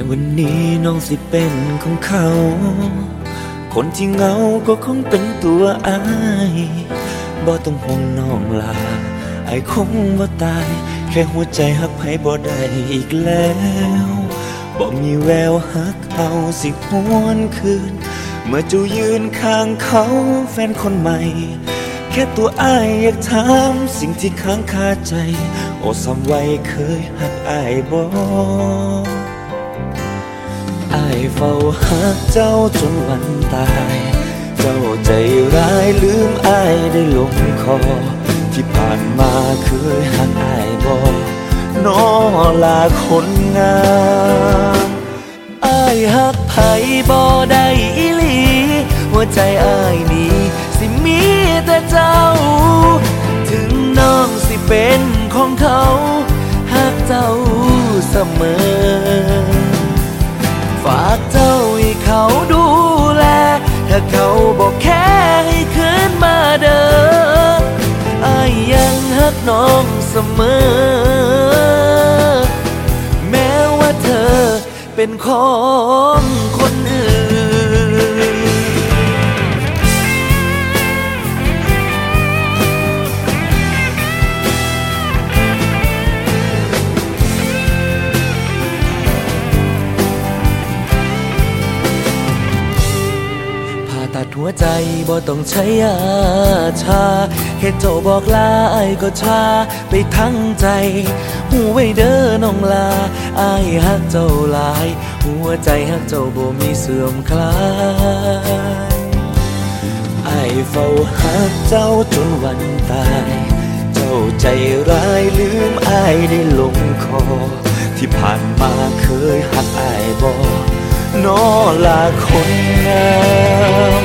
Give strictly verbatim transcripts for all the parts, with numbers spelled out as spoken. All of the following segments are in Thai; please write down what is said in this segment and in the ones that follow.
วันนี้น้องสิเป็นของเขาคนที่เหงาก็คงเป็นตัวอายบ่ต้องห่วงน้องลาอายคงบ่ตายแค่หัวใจหักไผบ่ได้อีกแล้วบ่มีแววหักเอาสิหวนคืนเมื่อเจ้ายืนข้างเขาแฟนคนใหม่แค่ตัวอายอยากถามสิ่งที่ค้างคาใจโอ้ซ้ำไว้เคยหักอายบ่อายเฝ้าหักเจ้าจนวันตายเจ้าใจร้ายลืมอายได้ลงคอที่ผ่านมาเคยหักอายบ่น้อลาคนงามอายหักไผบ่ได้อีหลีหัวใจอายนี้สิมีแต่เจ้าถึงน้องสิเป็นของเขาหักเจ้าเสมอฝากเจ้าให้เขาดูแลถ้าเขาบอกแค่ให้คืนมาเด้ออายยังหักน้องเสมอแม้ว่าเธอเป็นของคนอื่นตัดหัวใจบ่ต้องใช้ยาชาแค่เจ้าบอกลาอ้ายก็ชาไปทั้งใจหูไว้เด้อน้องลาอ้ายฮักเจ้าหลายหัวใจฮักเจ้าบ่มีเสื่อมคลายอ้ายเฝ้าฮักเจ้าจนวันตายเจ้าใจร้ายลืมอ้ายได้ลงคอที่ผ่านมาเคยฮักอ้ายบ่น้อลาคนงาม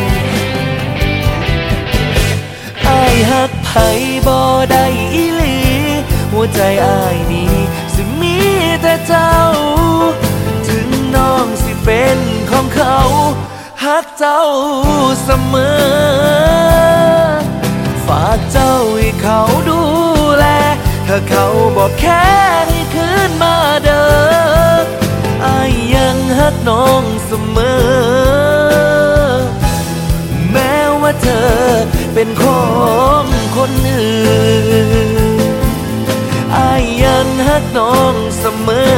อายหักไผบ่ได้อีหลีหัวใจอายนี้สิมีแต่เจ้าถึงน้องสิเป็นของเขาหักเจ้าเสมอฝากเจ้าให้เขาดูแลถ้าเขาบอกแค่ให้คืนมาเด้ออายยังหักน้องเสมอแม้ว่าเธอเป็นของคนอื่นอายยังหักน้องเสมอ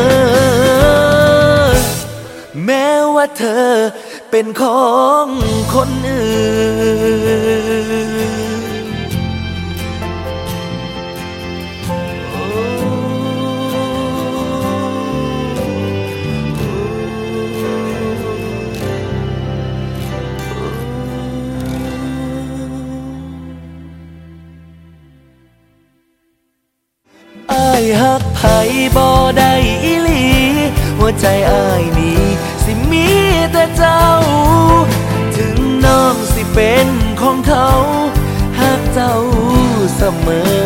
แม้ว่าเธอเป็นของคนอื่นอายหักไผบ่ได้อีหลีหัวใจอายนี้สิมีแต่เจ้าถึงน้องสิเป็นของเขาหักเจ้าเสมอ